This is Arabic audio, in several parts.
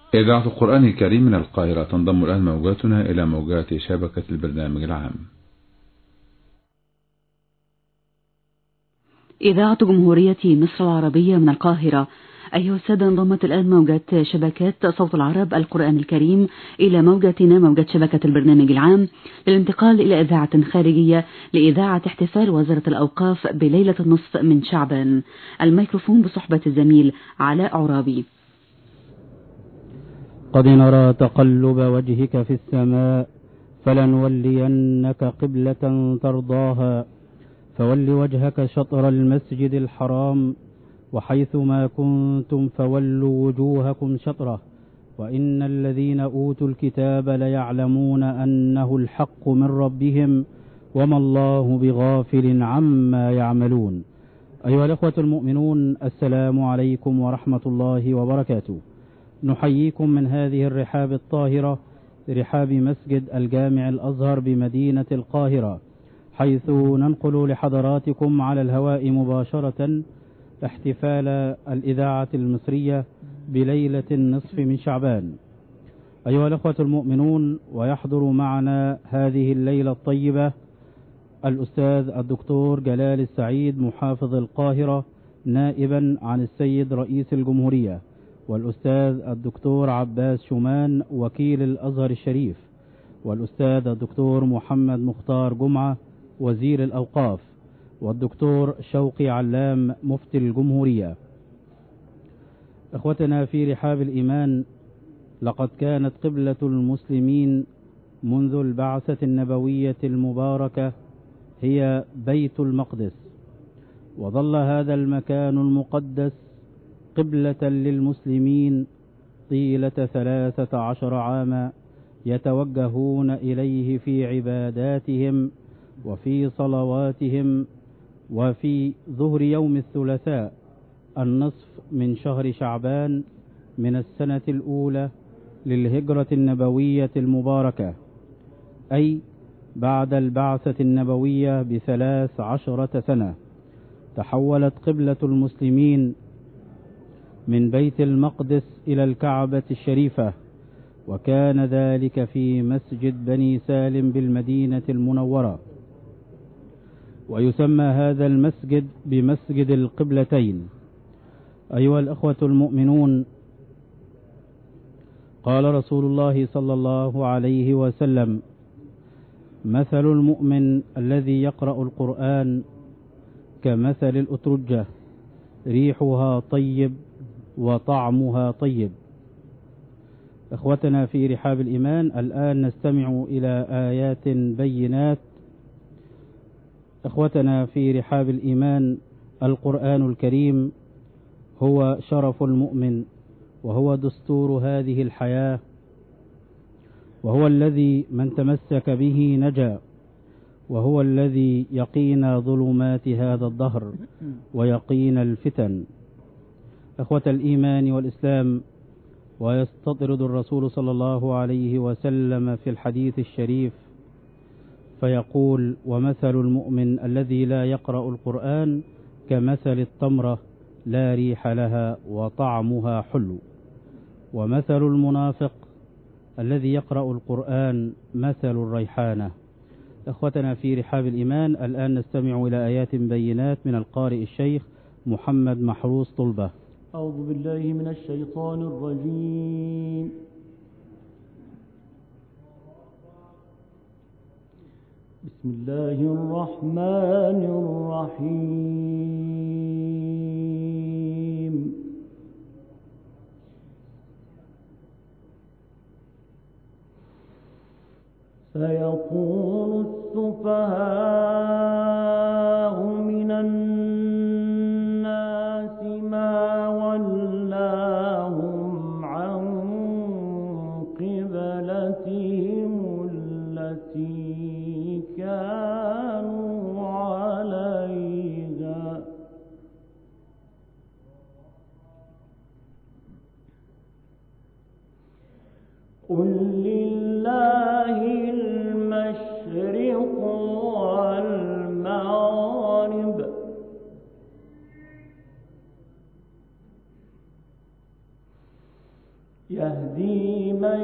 إذاعة القرآن الكريم من القاهرة تنضم الآن موجاتنا إلى موجات شبكة البرنامج العام. إذاعة جمهورية مصر العربية من القاهرة. أيها السادة، انضمت الآن موجات شبكات صوت العرب القرآن الكريم إلى موجاتنا موجات شبكة البرنامج العام للانتقال إلى إذاعة خارجية لإذاعة احتفال وزارة الأوقاف بليلة النصف من شعبان. الميكروفون بصحبة الزميل علاء عرابي. قد نرى تقلب وجهك في السماء فلنولينك قبلة ترضاها فول وجهك شطر المسجد الحرام وحيث ما كنتم فولوا وجوهكم شطره وإن الذين أوتوا الكتاب ليعلمون أنه الحق من ربهم وما الله بغافل عما يعملون. أيها الأخوة المؤمنون، السلام عليكم ورحمة الله وبركاته. نحييكم من هذه الرحاب الطاهرة، رحاب مسجد الجامع الأزهر بمدينة القاهرة، حيث ننقل لحضراتكم على الهواء مباشرة احتفال الإذاعة المصرية بليلة النصف من شعبان. أيها الأخوة المؤمنون، ويحضر معنا هذه الليلة الطيبة الأستاذ الدكتور جلال السعيد محافظ القاهرة نائبا عن السيد رئيس الجمهورية، والأستاذ الدكتور عباس شومان وكيل الأزهر الشريف، والأستاذ الدكتور محمد مختار جمعة وزير الأوقاف، والدكتور شوقي علام مفتي الجمهورية. إخوتنا في رحاب الإيمان، لقد كانت قبلة المسلمين منذ البعثة النبوية المباركة هي بيت المقدس، وظل هذا المكان المقدس قبلة للمسلمين طيلة 13 عاما يتوجهون إليه في عباداتهم وفي صلواتهم. وفي ظهر يوم الثلاثاء النصف من شهر شعبان من السنة الأولى للهجرة النبوية المباركة، أي بعد البعثة النبوية ب13 سنة، تحولت قبلة المسلمين من بيت المقدس إلى الكعبة الشريفة، وكان ذلك في مسجد بني سالم بالمدينة المنورة. ويسمى هذا المسجد بمسجد القبلتين. أيها الأخوة المؤمنون، قال رسول الله صلى الله عليه وسلم: مثل المؤمن الذي يقرأ القرآن كمثل الأترجة، ريحها طيب وطعمها طيب. إخوتنا في رحاب الإيمان، الآن نستمع إلى آيات بينات. إخوتنا في رحاب الإيمان، القرآن الكريم هو شرف المؤمن، وهو دستور هذه الحياة، وهو الذي من تمسك به نجا، وهو الذي يقينا ظلمات هذا الدهر ويقينا الفتن. إخوة الإيمان والإسلام، ويستطرد الرسول صلى الله عليه وسلم في الحديث الشريف فيقول: ومثل المؤمن الذي لا يقرأ القرآن كمثل التمرة لا ريح لها وطعمها حلو، ومثل المنافق الذي يقرأ القرآن مثل الريحانة. إخوتنا في رحاب الإيمان، الآن نستمع إلى آيات بينات من القارئ الشيخ محمد محروس طلبة. أعوذ بالله من الشيطان الرجيم. بسم الله الرحمن الرحيم. سيقول السفهاء من الناس ما ولاهم عن قبلتهم التي كانوا عليها قل لله المشرق والمغرب يهدي يهدي من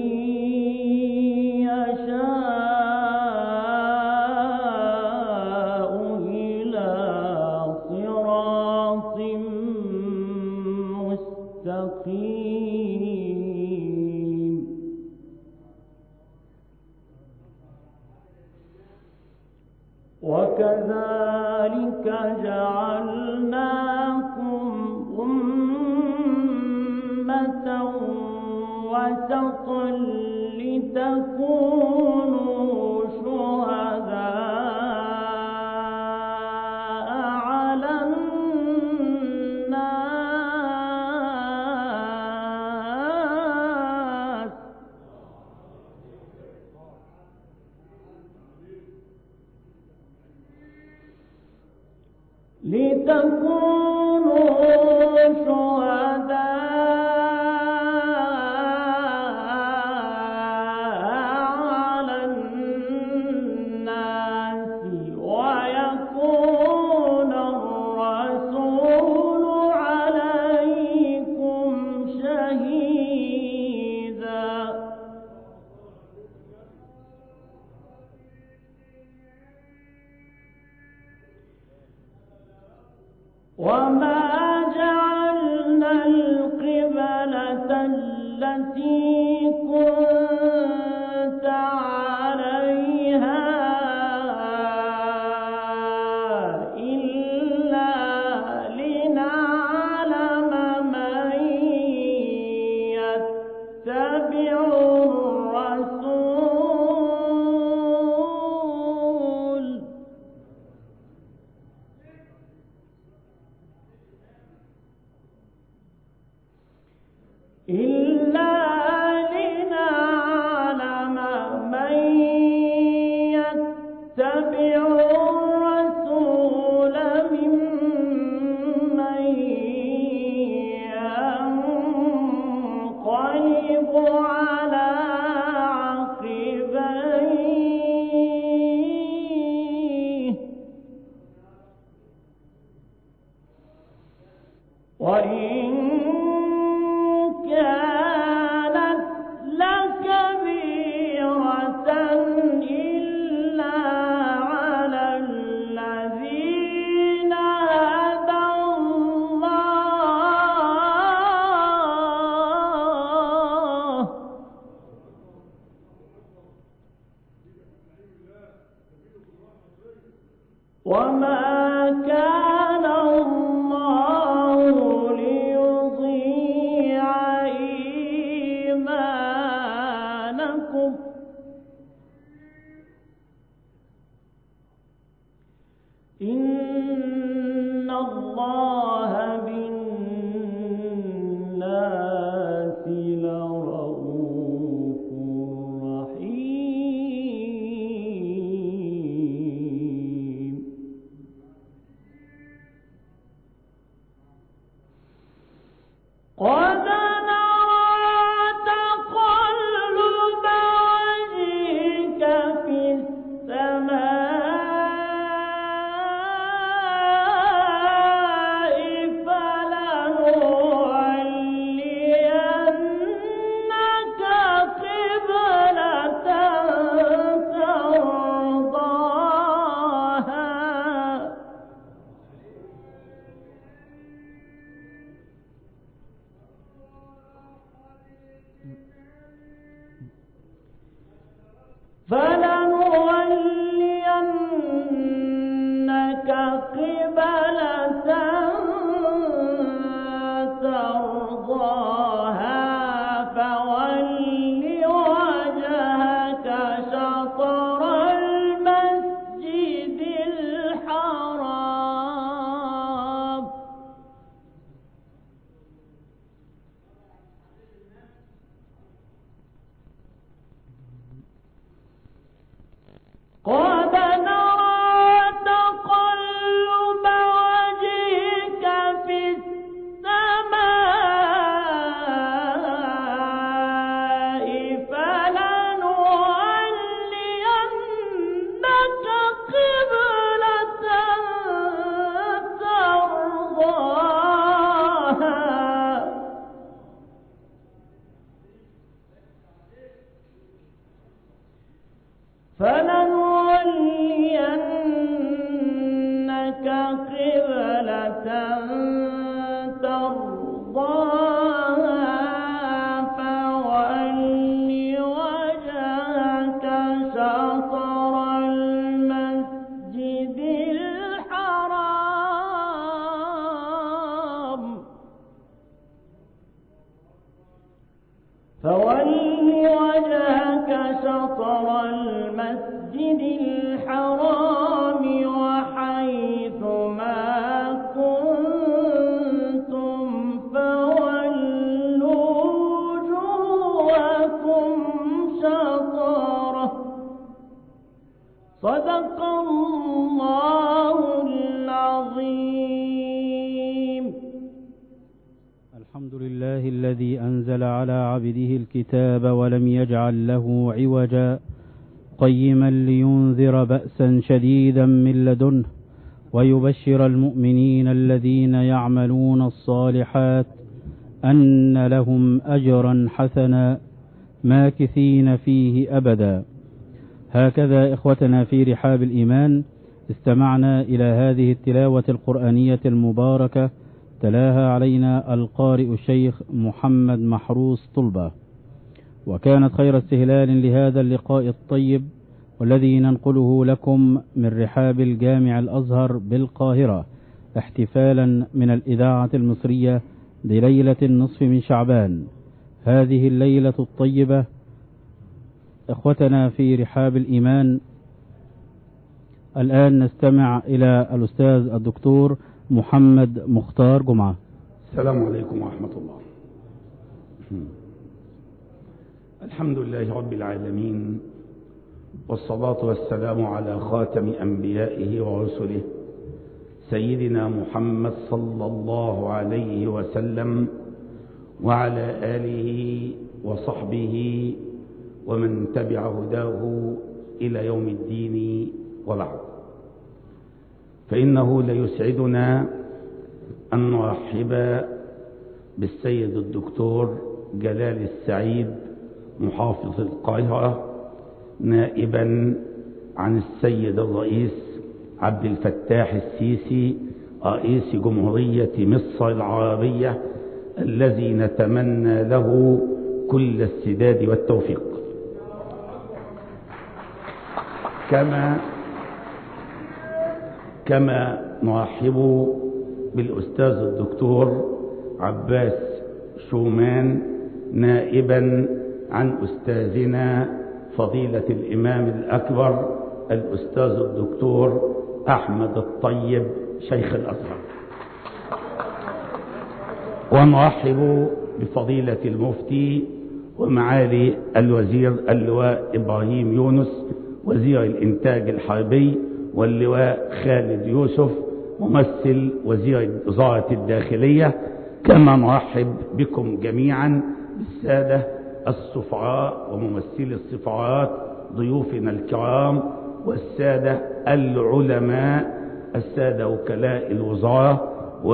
يشاء إلى صراط مستقيم. وكذلك جعلناكم أمة وسطا لتكونوا شهداء على الناس ويكون الرسول عليكم شهيدا. وما جعلنا القبلة التي كنت عليها إلا لنعلم من يتبع الرسول ممن ينقلب على عقبيه وإن كانت لكبيرة إلا على الذين هدى الله وما كان الله ليضيع إيمانكم إن الله بالناس لرؤوف رحيم. قد نرى تقلب وجهك في السماء فلنولينك قبلة ترضاها فلنولينك قبلة ترضاها فول وجهك شطر المسجد الحرام فول وجهك شطر المسجد الحرام وحيث ما كنتم فولوا وجوهكم شطره صدق الله العظيم. الحمد لله الذي أنزل على عبده الكتاب ولم يجعل له عوجا قيما لينذر بأسا شديدا من لدنه ويبشر المؤمنين الذين يعملون الصالحات أن لهم أجرا حسنا ماكثين فيه أبدا. هكذا إخوتنا في رحاب الإيمان استمعنا إلى هذه التلاوة القرآنية المباركة تلاها علينا القارئ الشيخ محمد محروس طلبة، وكانت خير استهلال لهذا اللقاء الطيب والذي ننقله لكم من رحاب الجامع الأزهر بالقاهرة احتفالا من الإذاعة المصرية بليلة النصف من شعبان. هذه الليلة الطيبة إخوتنا في رحاب الإيمان الآن نستمع إلى الأستاذ الدكتور محمد مختار جمعة. السلام عليكم ورحمة الله. الحمد لله رب العالمين، والصلاة والسلام على خاتم أنبيائه ورسله سيدنا محمد صلى الله عليه وسلم وعلى آله وصحبه ومن تبع هداه إلى يوم الدين، وبعد. فإنه ليسعدنا أن نرحب بالسيد الدكتور جلال السعيد محافظ القاهرة نائبا عن السيد الرئيس عبد الفتاح السيسي رئيس جمهورية مصر العربية، الذي نتمنى له كل السداد والتوفيق. كما نرحب بالأستاذ الدكتور عباس شومان نائبا عن أستاذنا فضيلة الإمام الأكبر الأستاذ الدكتور أحمد الطيب شيخ الأزهر، ونرحب بفضيلة المفتي ومعالي الوزير اللواء إبراهيم يونس وزير الإنتاج الحربي، واللواء خالد يوسف ممثل وزير وزارة الداخلية. كما نرحب بكم جميعا بالسادة السفراء وممثلي السفارات ضيوفنا الكرام، والسادة العلماء، السادة وكلاء الوزارة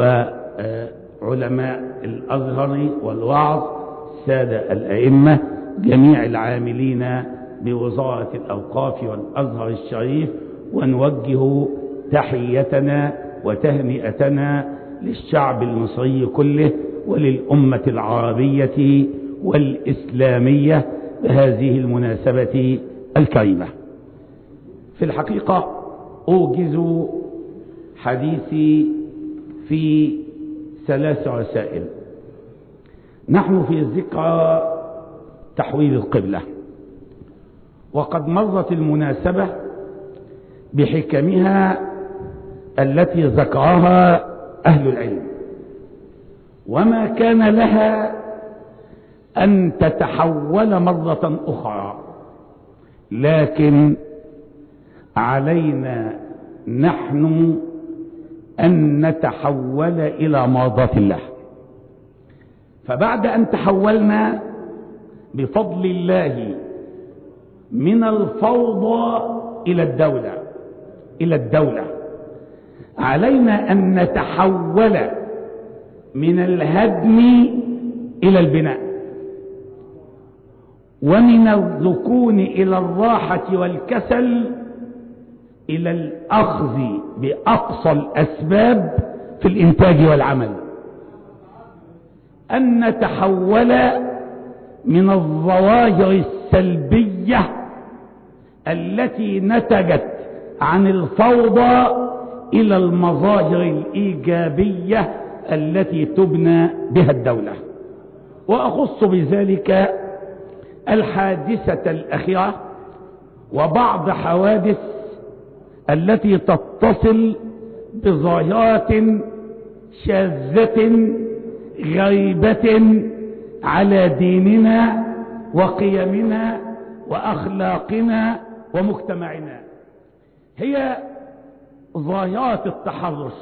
وعلماء الأزهر والوعظ، السادة الأئمة، جميع العاملين بوزارة الأوقاف والأزهر الشريف، ونوجه تحيتنا وتهنئتنا للشعب المصري كله وللأمة العربية والإسلامية بهذه المناسبة الكريمة. في الحقيقة أوجز حديثي في 3 رسائل. نحن في ذكرى تحويل القبلة، وقد مرت المناسبة بحكمها التي ذكرها أهل العلم، وما كان لها أن تتحول مرة أخرى، لكن علينا نحن أن نتحول إلى مرضاة الله. فبعد أن تحولنا بفضل الله من الفوضى إلى الدولة، علينا أن نتحول من الهدم إلى البناء، ومن الركون إلى الراحة والكسل إلى الأخذ بأقصى الأسباب في الإنتاج والعمل، أن نتحول من الظواهر السلبية التي نتجت عن الفوضى إلى المظاهر الإيجابية التي تبنى بها الدولة. وأخص بذلك الحادثة الأخيرة وبعض حوادث التي تتصل بظاهرات شاذة غريبة على ديننا وقيمنا وأخلاقنا ومجتمعنا. هي ظاهرة التحرش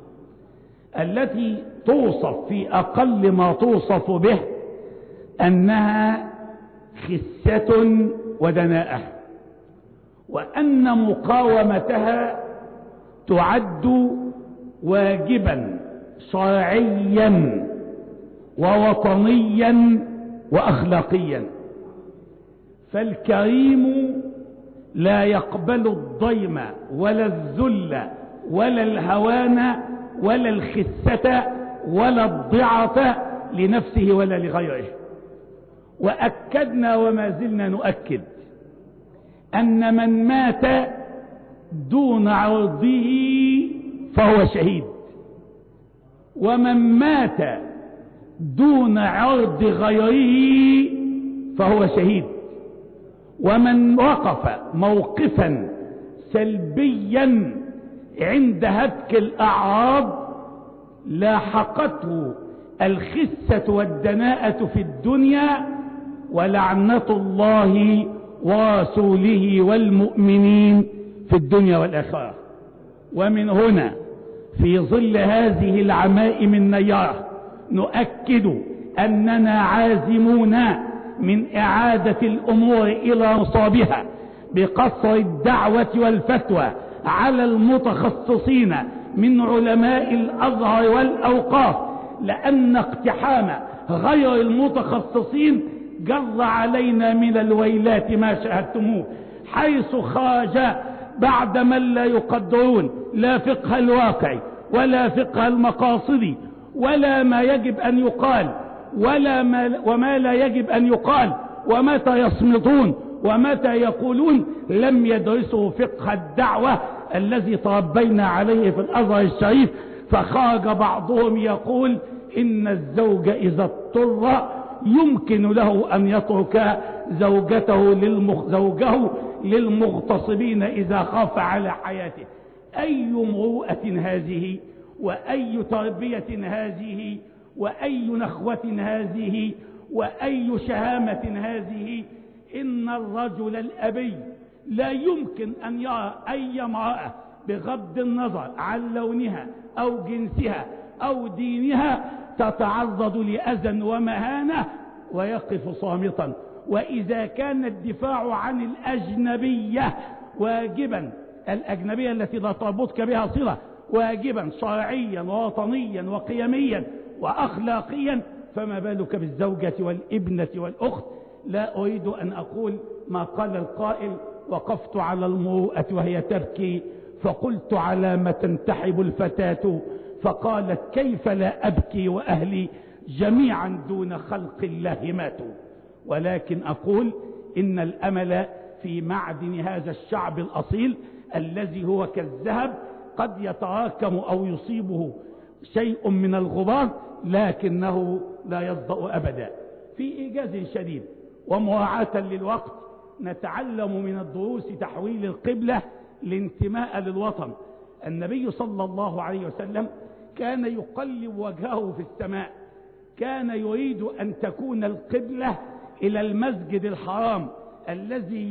التي توصف في أقل ما توصف به أنها خسة ودناءة، وأن مقاومتها تعد واجبا شرعيا ووطنيا وأخلاقيا. فالكريم لا يقبل الضيم ولا الذل ولا الهوان ولا الخسة ولا الضعف لنفسه ولا لغيره. وأكدنا وما زلنا نؤكد أن من مات دون عرضه فهو شهيد، ومن مات دون عرض غيره فهو شهيد، ومن وقف موقفا سلبيا عند هتك الأعراض لاحقته الخسة والدناءة في الدنيا ولعنة الله ورسوله والمؤمنين في الدنيا والآخرة. ومن هنا في ظل هذه العمائم النيرة نؤكد أننا عازمون من إعادة الأمور إلى نصابها بقصر الدعوة والفتوى على المتخصصين من علماء الأزهر والأوقاف، لأن اقتحام غير المتخصصين جر علينا من الويلات ما شاهدتموه، حيث خرج بعد من لا يقدرون لا فقه الواقع ولا فقه المقاصد ولا ما يجب أن يقال وما لا يجب أن يقال، ومتى يصمتون ومتى يقولون. لم يدرسوا فقه الدعوة الذي تربينا عليه في الأزهر الشريف، فخرج بعضهم يقول إن الزوج إذا اضطر يمكن له أن يترك زوجه للمغتصبين إذا خاف على حياته. أي مروءة هذه، وأي تربية هذه، وأي نخوة هذه، وأي شهامة هذه. إن الرجل الأبي لا يمكن أن يرى أي امرأة بغض النظر عن لونها أو جنسها أو دينها تتعرض لأذى ومهانة ويقف صامتا. وإذا كان الدفاع عن الأجنبية واجبا، الأجنبية التي لا تربطك بها صلة، واجبا شرعيا ووطنيا وقيميا وأخلاقيا، فما بالك بالزوجة والابنة والأخت. لا أريد أن أقول ما قال القائل: وقفت على المروءة وهي تبكي فقلت على ما تنتحب الفتاة، فقالت كيف لا أبكي وأهلي جميعا دون خلق الله ماتوا. ولكن أقول إن الأمل في معدن هذا الشعب الأصيل الذي هو كالذهب قد يتراكم أو يصيبه شيء من الغبار، لكنه لا يصدأ أبدا. في إيجاز شديد ومراعاة للوقت نتعلم من الدروس تحويل القبلة لانتماء للوطن. النبي صلى الله عليه وسلم كان يقلب وجهه في السماء، كان يريد أن تكون القبلة إلى المسجد الحرام الذي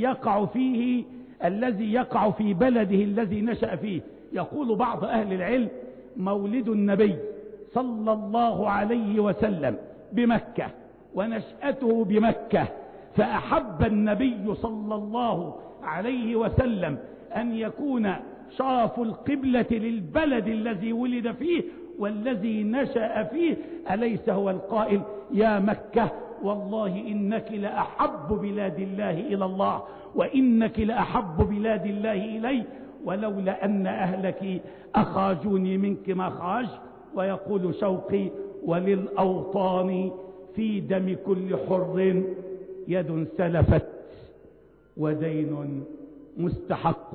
يقع في بلده الذي نشأ فيه. يقول بعض أهل العلم: مولد النبي صلى الله عليه وسلم بمكة ونشأته بمكة، فأحب النبي صلى الله عليه وسلم أن يكون شرف القبلة للبلد الذي ولد فيه والذي نشأ فيه. أليس هو القائل: يا مكة والله إنك لأحب بلاد الله إلى الله، وإنك لأحب بلاد الله إلي، ولولا أن أهلك أخرجوني منك ما خرج. ويقول شوقي: وللأوطان في دم كل حر يد سلفت ودين مستحق،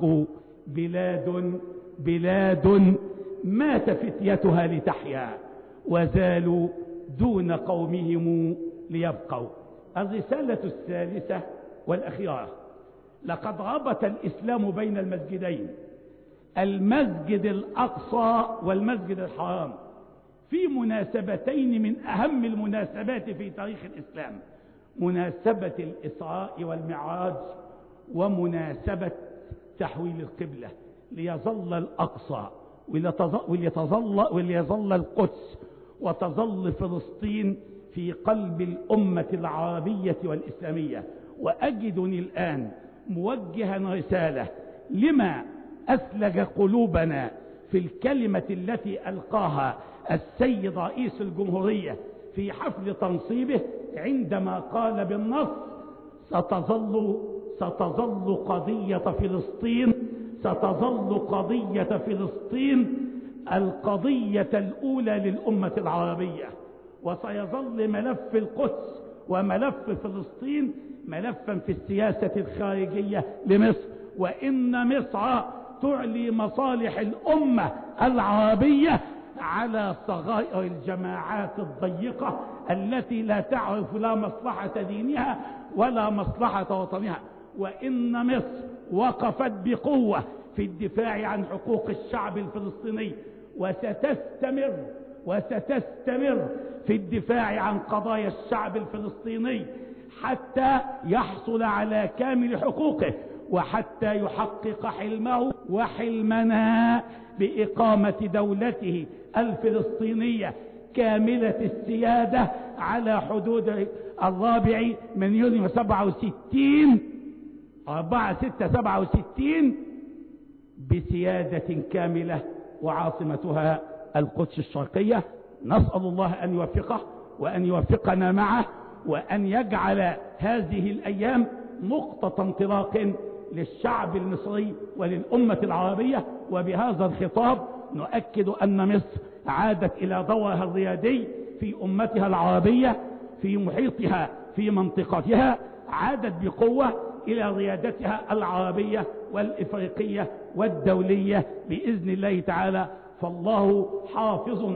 بلاد مات فتيتها لتحيا وزالوا دون قومهم ليبقوا. الرسالة الثالثة والأخيرة: لقد ربط الإسلام بين المسجدين، المسجد الأقصى والمسجد الحرام، في مناسبتين من أهم المناسبات في تاريخ الإسلام: مناسبة الإسراء والمعراج، ومناسبة تحويل القبلة، ليظل الأقصى وليظل القدس وتظل فلسطين في قلب الأمة العربية والإسلامية. وأجدني الآن موجها رسالة لما أسلج قلوبنا في الكلمة التي ألقاها السيد رئيس الجمهورية في حفل تنصيبه، عندما قال بالنص: ستظل قضية فلسطين، ستظل قضية فلسطين القضية الأولى للأمة العربية، وسيظل ملف القدس وملف فلسطين ملفا في السياسة الخارجية لمصر، وإن مصر تعلي مصالح الأمة العربية على صغائر الجماعات الضيقة التي لا تعرف لا مصلحة دينها ولا مصلحة وطنها. وإن مصر وقفت بقوة في الدفاع عن حقوق الشعب الفلسطيني، وستستمر في الدفاع عن قضايا الشعب الفلسطيني حتى يحصل على كامل حقوقه، وحتى يحقق حلمه وحلمنا بإقامة دولته الفلسطينية كاملة السيادة على حدود 4 من يونيو 67 4/6/67 بسيادة كاملة، وعاصمتها القدس الشرقية. نسأل الله أن يوفقه وأن يوفقنا معه، وأن يجعل هذه الأيام نقطة انطلاق للشعب المصري وللأمة العربية. وبهذا الخطاب نؤكد أن مصر عادت إلى دورها الريادي في أمتها العربية، في محيطها، في منطقتها، عادت بقوة إلى ريادتها العربية والإفريقية والدولية بإذن الله تعالى. فالله حافظ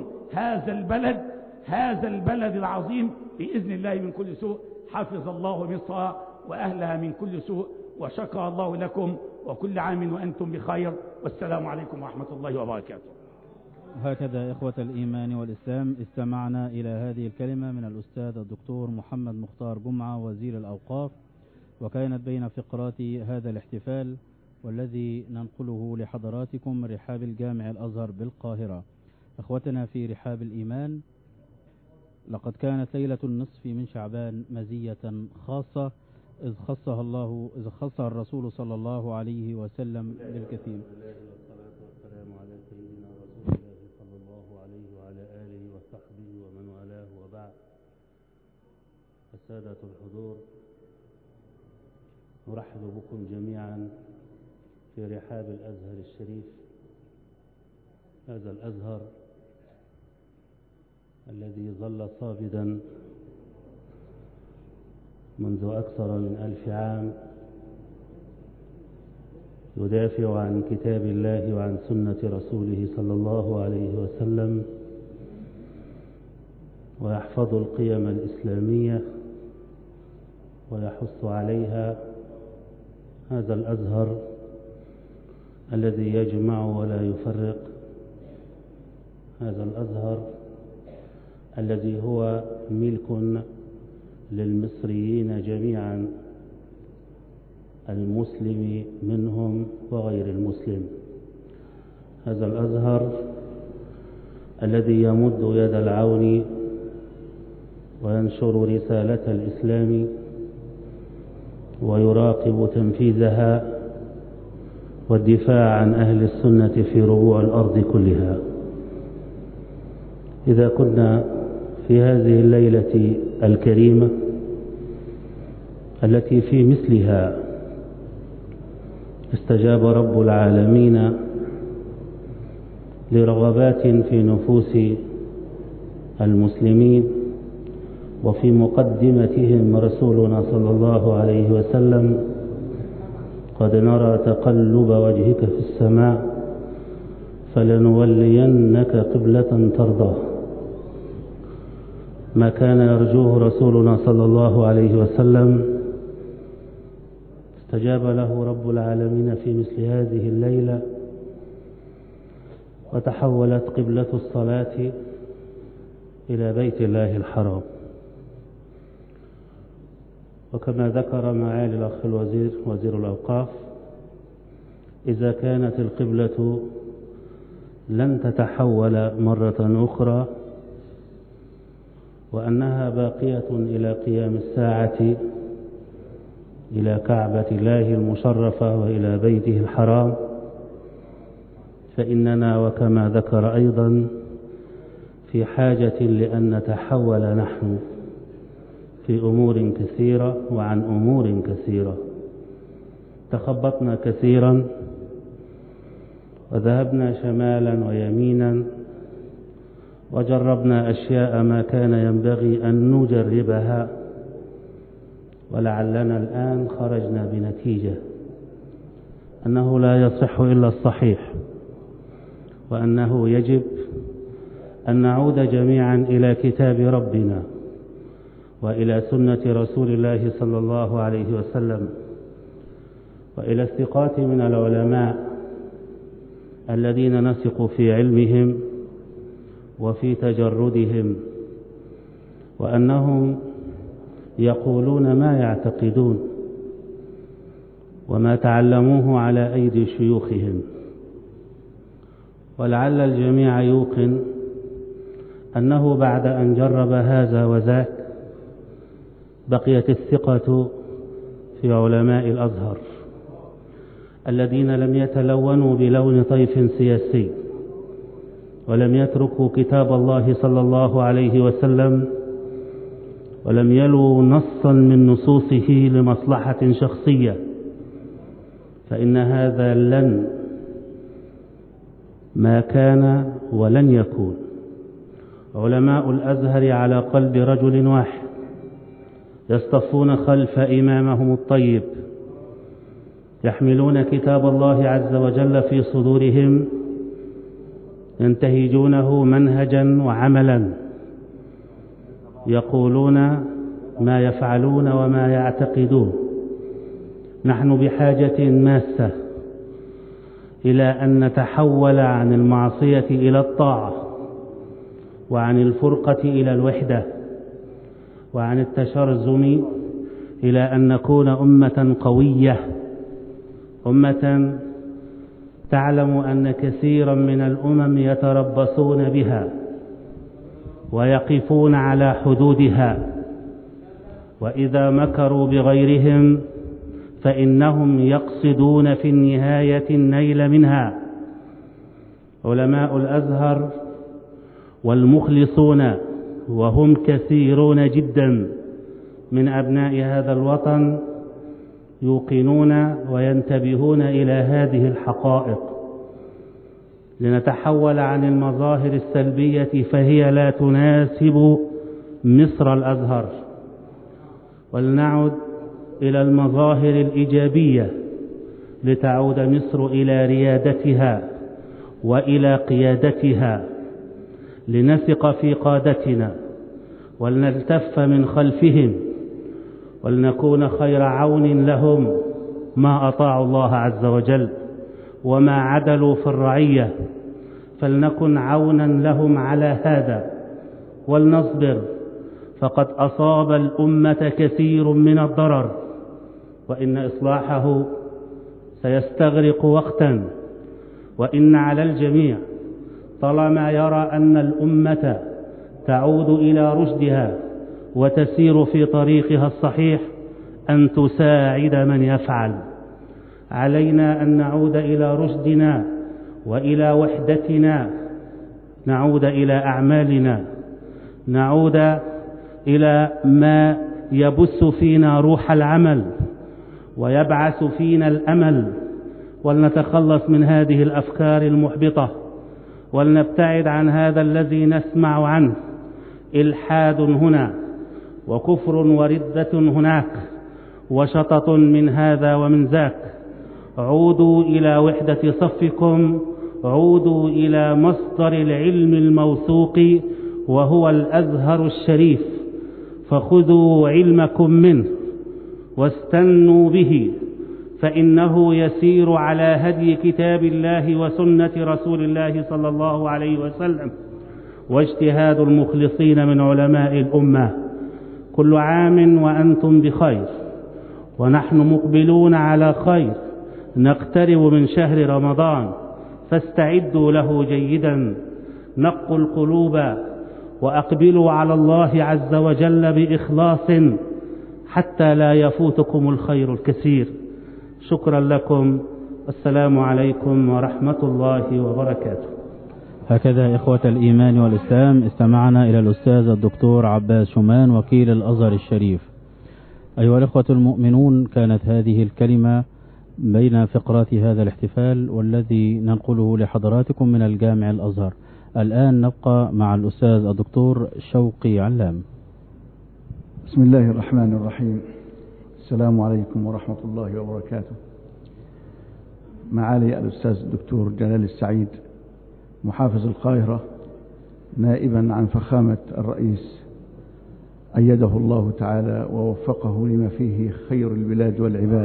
هذا البلد العظيم بإذن الله من كل سوء. حفظ الله مصر وأهلها من كل سوء، وشكر الله لكم، وكل عام وأنتم بخير، والسلام عليكم ورحمة الله وبركاته. هكذا إخوة الإيمان والإسلام استمعنا إلى هذه الكلمة من الأستاذ الدكتور محمد مختار جمعة وزير الأوقاف، وكانت بين فقرات هذا الاحتفال والذي ننقله لحضراتكم من رحاب الجامع الأزهر بالقاهرة. أخوتنا في رحاب الإيمان، لقد كانت ليلة النصف من شعبان مزية خاصة إذ خصها الرسول صلى الله عليه وسلم بالكثير. والصلاة والسلام على سيدنا رسول الله صلى الله عليه وعلى آله وصحبه ومن والاه، وبعد. السادة الحضور، نرحب بكم جميعا في رحاب الأزهر الشريف، هذا الأزهر الذي ظل صابدا منذ أكثر من 1000 عام، يدافع عن كتاب الله وعن سنة رسوله صلى الله عليه وسلم، ويحفظ القيم الإسلامية ويحث عليها. هذا الأزهر الذي يجمع ولا يفرق، هذا الأزهر الذي هو ملك للمصريين جميعا، المسلم منهم وغير المسلم. هذا الأزهر الذي يمد يد العون وينشر رسالة الإسلام ويراقب تنفيذها والدفاع عن أهل السنة في ربوع الأرض كلها. إذا كنا في هذه الليلة الكريمة التي في مثلها استجاب رب العالمين لرغبات في نفوس المسلمين، وفي مقدمتهم رسولنا صلى الله عليه وسلم: قد نرى تقلب وجهك في السماء فلنولينك قبلة ترضاه. ما كان يرجوه رسولنا صلى الله عليه وسلم استجاب له رب العالمين في مثل هذه الليلة، وتحولت قبلة الصلاة إلى بيت الله الحرام. وكما ذكر معالي الأخ الوزير وزير الأوقاف، إذا كانت القبلة لن تتحول مرة أخرى وأنها باقية إلى قيام الساعة إلى كعبة الله المشرفة وإلى بيته الحرام، فإننا وكما ذكر أيضا في حاجة لأن نتحول نحن في أمور كثيرة وعن أمور كثيرة. تخبطنا كثيرا وذهبنا شمالا ويمينا وجربنا أشياء ما كان ينبغي أن نجربها، ولعلنا الآن خرجنا بنتيجة أنه لا يصح إلا الصحيح، وأنه يجب أن نعود جميعا إلى كتاب ربنا وإلى سنة رسول الله صلى الله عليه وسلم وإلى الثقات من العلماء الذين نثق في علمهم وفي تجردهم، وأنهم يقولون ما يعتقدون وما تعلموه على أيدي شيوخهم. ولعل الجميع يوقن أنه بعد أن جرب هذا وذاك بقيت الثقة في علماء الأزهر الذين لم يتلونوا بلون طيف سياسي، ولم يتركوا كتاب الله صلى الله عليه وسلم، ولم يلوا نصا من نصوصه لمصلحة شخصية، فإن هذا لن ما كان ولن يكون. علماء الأزهر على قلب رجل واحد يصطفون خلف إمامهم الطيب، يحملون كتاب الله عز وجل في صدورهم، ينتهجونه منهجا وعملا، يقولون ما يفعلون وما يعتقدون. نحن بحاجة ماسة إلى أن نتحول عن المعصية إلى الطاعة، وعن الفرقة إلى الوحدة، وعن التشرذم إلى أن نكون أمة قوية، أمة تعلم أن كثيرا من الأمم يتربصون بها ويقفون على حدودها، وإذا مكروا بغيرهم فإنهم يقصدون في النهاية النيل منها. علماء الأزهر والمخلصون، وهم كثيرون جدا من أبناء هذا الوطن، يوقنون وينتبهون إلى هذه الحقائق، لنتحول عن المظاهر السلبية فهي لا تناسب مصر الأزهر، ولنعد إلى المظاهر الإيجابية لتعود مصر إلى ريادتها وإلى قيادتها، لنثق في قادتنا ولنلتف من خلفهم ولنكون خير عون لهم ما أطاعوا الله عز وجل وما عدلوا في الرعية، فلنكن عونا لهم على هذا ولنصبر، فقد أصاب الأمة كثير من الضرر، وإن إصلاحه سيستغرق وقتا، وإن على الجميع طالما يرى أن الأمة تعود إلى رشدها وتسير في طريقها الصحيح أن تساعد من يفعل. علينا أن نعود إلى رشدنا وإلى وحدتنا، نعود إلى أعمالنا، نعود إلى ما يبث فينا روح العمل ويبعث فينا الأمل، ولنتخلص من هذه الأفكار المحبطة، ولنبتعد عن هذا الذي نسمع عنه، إلحاد هنا وكفر وردة هناك وشطط من هذا ومن ذاك. عودوا إلى وحدة صفكم، عودوا إلى مصدر العلم الموثوق وهو الأزهر الشريف، فخذوا علمكم منه واستنوا به، فإنه يسير على هدي كتاب الله وسنة رسول الله صلى الله عليه وسلم واجتهاد المخلصين من علماء الأمة. كل عام وأنتم بخير، ونحن مقبلون على خير، نقترب من شهر رمضان، فاستعدوا له جيدا، نقوا القلوب وأقبلوا على الله عز وجل بإخلاص حتى لا يفوتكم الخير الكثير. شكرا لكم، السلام عليكم ورحمة الله وبركاته. هكذا إخوة الإيمان والإسلام استمعنا إلى الأستاذ الدكتور عباس شومان وكيل الأزهر الشريف. أيها الإخوة المؤمنون، كانت هذه الكلمة بين فقرات هذا الاحتفال والذي ننقله لحضراتكم من الجامع الأزهر. الآن نبقى مع الأستاذ الدكتور شوقي علام. بسم الله الرحمن الرحيم. السلام عليكم ورحمة الله وبركاته. معالي الأستاذ الدكتور جلال السعيد محافظ القاهرة، نائبا عن فخامة الرئيس أيده الله تعالى ووفقه لما فيه خير البلاد والعباد.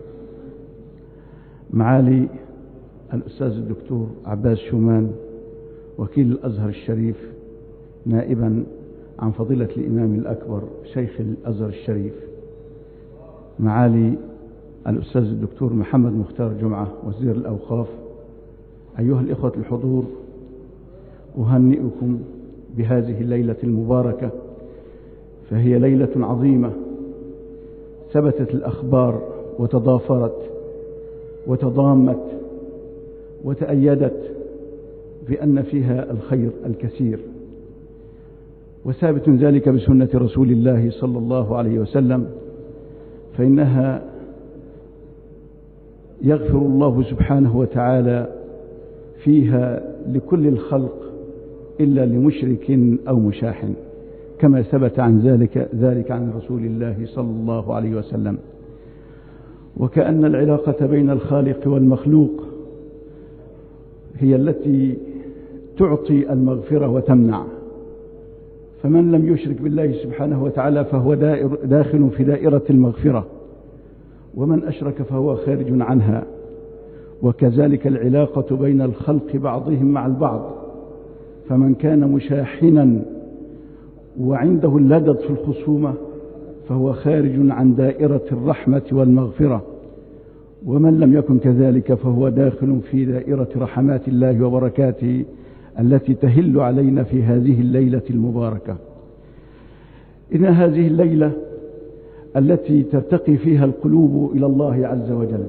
معالي الأستاذ الدكتور عباس شومان وكيل الأزهر الشريف، نائبا عن فضيلة الإمام الأكبر شيخ الأزهر الشريف. معالي الأستاذ الدكتور محمد مختار جمعة وزير الأوقاف. أيها الإخوة الحضور، أهنئكم بهذه الليلة المباركة، فهي ليلة عظيمة ثبتت الأخبار وتضافرت وتضامت وتأيدت بأن فيها الخير الكثير، وثابت ذلك بسنة رسول الله صلى الله عليه وسلم، فإنها يغفر الله سبحانه وتعالى فيها لكل الخلق إلا لمشرك أو مشاح، كما ثبت عن ذلك عن رسول الله صلى الله عليه وسلم. وكأن العلاقة بين الخالق والمخلوق هي التي تعطي المغفرة وتمنع، فمن لم يشرك بالله سبحانه وتعالى فهو داخل في دائرة المغفرة، ومن أشرك فهو خارج عنها. وكذلك العلاقة بين الخلق بعضهم مع البعض، فمن كان مشاحنا وعنده اللدد في الخصومة فهو خارج عن دائرة الرحمة والمغفرة، ومن لم يكن كذلك فهو داخل في دائرة رحمات الله وبركاته التي تهل علينا في هذه الليلة المباركة. إن هذه الليلة التي ترتقي فيها القلوب إلى الله عز وجل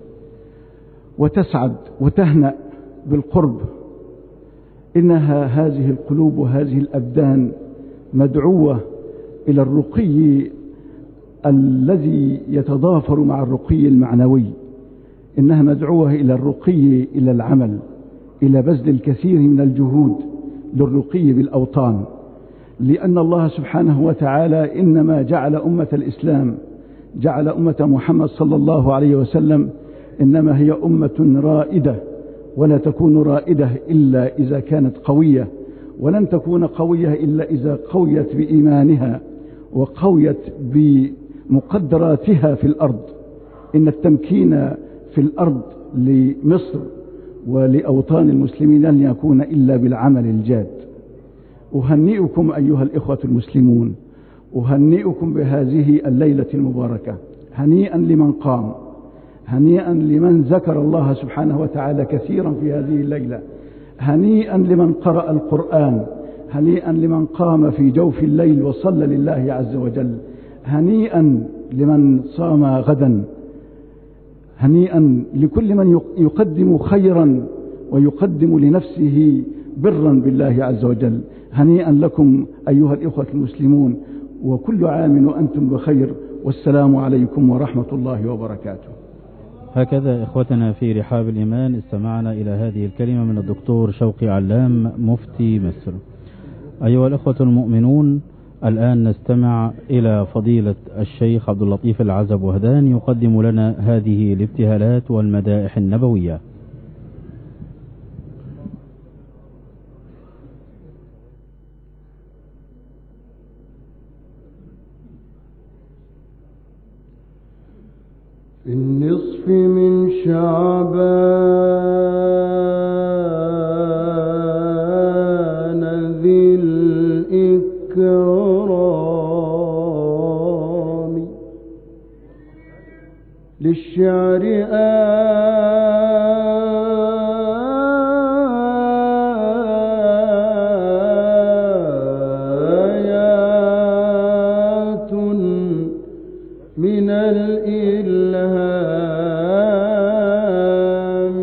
وتسعد وتهنأ بالقرب، إنها هذه القلوب وهذه الأبدان مدعوة إلى الرقي الذي يتضافر مع الرقي المعنوي، إنها مدعوة إلى الرقي إلى العمل، إلى بذل الكثير من الجهود للرقي بالأوطان، لأن الله سبحانه وتعالى إنما جعل أمة الإسلام، جعل أمة محمد صلى الله عليه وسلم إنما هي أمة رائدة، ولا تكون رائدة إلا إذا كانت قوية، ولن تكون قوية إلا إذا قويت بإيمانها وقويت بمقدراتها في الأرض. إن التمكين في الأرض لمصر ولأوطان المسلمين لن يكون إلا بالعمل الجاد. أهنئكم أيها الإخوة المسلمون، أهنئكم بهذه الليلة المباركة. هنيئا لمن قام، هنيئا لمن ذكر الله سبحانه وتعالى كثيرا في هذه الليلة، هنيئا لمن قرأ القرآن، هنيئا لمن قام في جوف الليل وصلى لله عز وجل، هنيئا لمن صام غدا، هنيئا لكل من يقدم خيرا ويقدم لنفسه برا بالله عز وجل. هنيئا لكم أيها الإخوة المسلمون، وكل عام وأنتم بخير، والسلام عليكم ورحمة الله وبركاته. هكذا إخوتنا في رحاب الإيمان استمعنا إلى هذه الكلمة من الدكتور شوقي علام مفتي مصر. أيها الإخوة المؤمنون، الآن نستمع إلى فضيلة الشيخ عبد اللطيف العزب وهدان يقدم لنا هذه الابتهالات والمدائح النبوية. النصف من شعبان ذي الإكرام للشعر آيات من الإلهام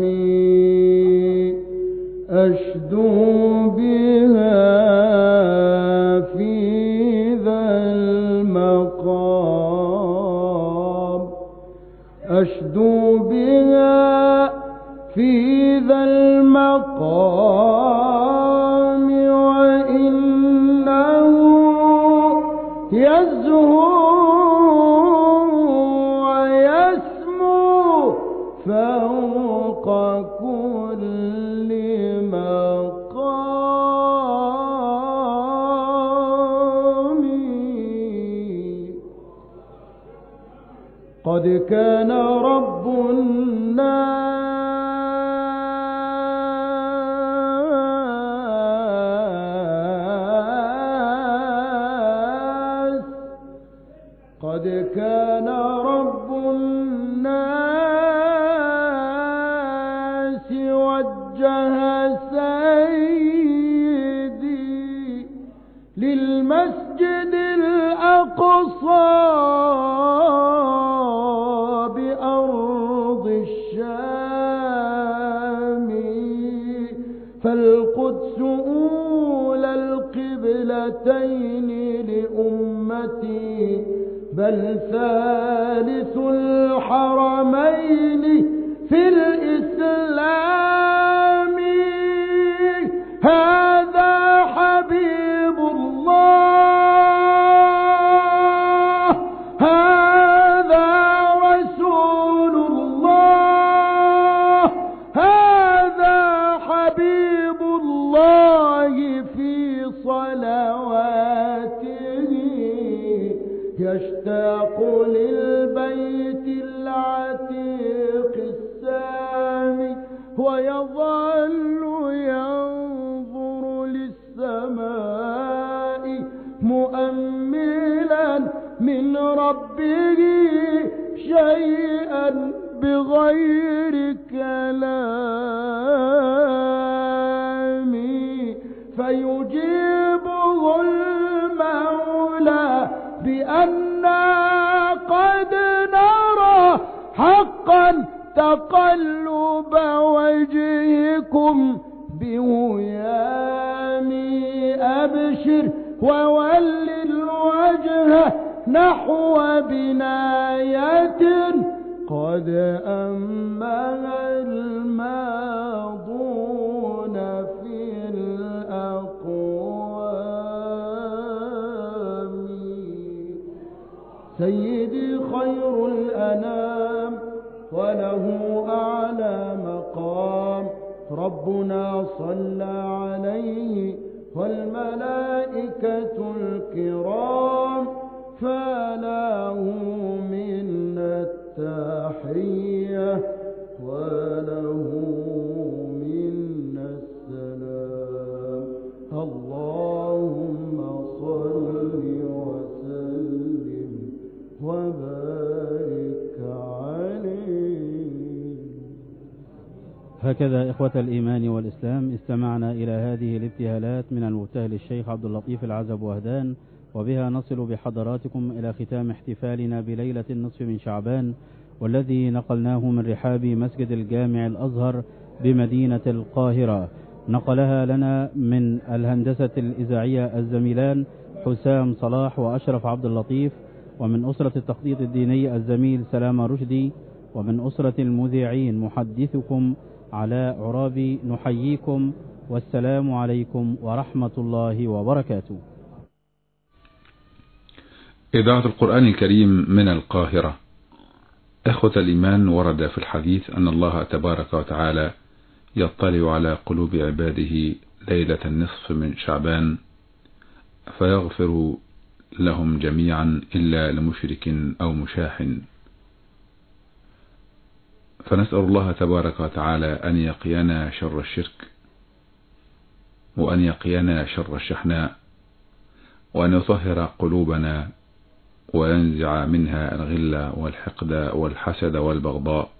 أشدو بها في ذا المقام أشدو بها في ذا المقام وإنه يزهو ويسمو فوق كل مقام قد كان رب الناس قد كان رب الناس وجه سيدي للمسجد الأقصى بأرض الشام فالقدس أولى القبلتين لأمتي بل ثالث الحرمين في الإسلام هذا حبيب الله هذا رسول الله هذا حبيب الله في صلواته يشتاق للبيت العتيق السامي ويظل ينظر للسماء مؤملا من ربه شيئا بغير كلام فيجيبه المولى بأننا قد نرى حقا تقلب وجهكم بهيامي أبشر وول الوجه نحو بناية قد أمها الماضون في الأقوام سيدي خير الأنام وله أعلى مقام ربنا صلى عليه والملائكة الكرام فله منا التحية وله منا السلام اللهم صل وسلم وبارك عليه. هكذا إخوة الإيمان والإسلام استمعنا إلى هذه الابتهالات من المبتهل الشيخ عبد اللطيف العزب وهدان، وبها نصل بحضراتكم إلى ختام احتفالنا بليلة النصف من شعبان، والذي نقلناه من رحاب مسجد الجامع الأزهر بمدينة القاهرة. نقلها لنا من الهندسة الإذاعية الزميلان حسام صلاح وأشرف عبد اللطيف، ومن أسرة التخطيط الديني الزميل سلام رشدي، ومن أسرة المذيعين محدثكم علاء عرابي. نحييكم والسلام عليكم ورحمة الله وبركاته. إذاعة القرآن الكريم من القاهرة. إخوة الإيمان، ورد في الحديث أن الله تبارك وتعالى يطلع على قلوب عباده ليلة النصف من شعبان فيغفر لهم جميعا إلا لمشرك أو مشاح. فنسأل الله تبارك وتعالى أن يقينا شر الشرك، وأن يقينا شر الشحناء، وأن يطهر قلوبنا وينزع منها الغل والحقد والحسد والبغضاء،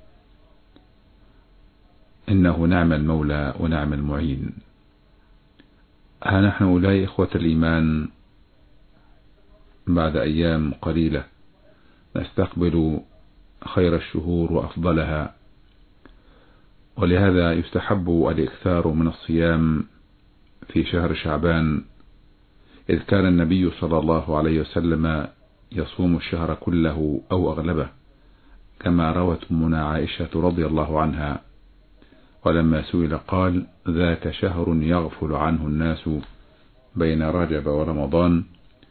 إنه نعم المولى ونعم المعين. ها نحن أولئك إخوة الإيمان بعد أيام قليلة نستقبل خير الشهور وأفضلها، ولهذا يستحب الإكثار من الصيام في شهر شعبان، إذ كان النبي صلى الله عليه وسلم يصوم الشهر كله أو أغلبه، كما روت أمنا عائشة رضي الله عنها، ولما سئل قال: ذاك شهر يغفل عنه الناس بين رجب ورمضان،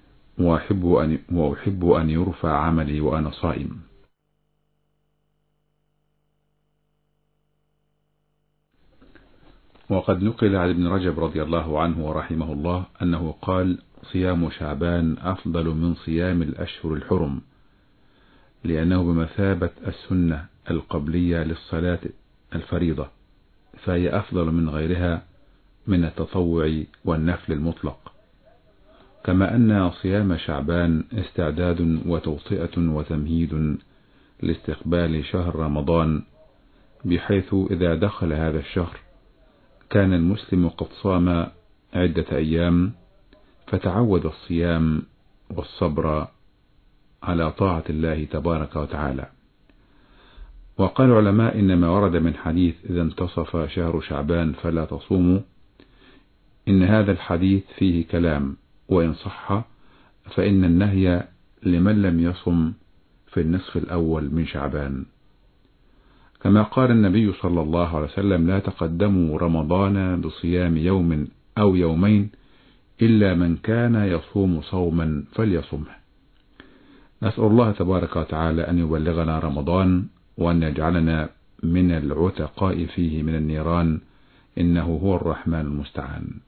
وأحب أن يرفع عملي وأنا صائم. وقد نقل عن ابن رجب رضي الله عنه ورحمه الله أنه قال: صيام شعبان أفضل من صيام الأشهر الحرم، لأنه بمثابة السنة القبلية للصلاة الفريضة، فهي أفضل من غيرها من التطوع والنفل المطلق، كما أن صيام شعبان استعداد وتوطئة وتمهيد لاستقبال شهر رمضان، بحيث إذا دخل هذا الشهر كان المسلم قد صام عدة أيام، فتعود الصيام والصبر على طاعة الله تبارك وتعالى. وقال العلماء: إن ما ورد من حديث إذا انتصف شهر شعبان فلا تصوموا، إن هذا الحديث فيه كلام، وإن صح فإن النهي لمن لم يصم في النصف الأول من شعبان، كما قال النبي صلى الله عليه وسلم: لا تقدموا رمضان بصيام يوم أو يومين إلا من كان يصوم صوما فليصمه. نسأل الله تبارك وتعالى أن يبلغنا رمضان، وأن يجعلنا من العتقاء فيه من النيران، إنه هو الرحمن المستعان.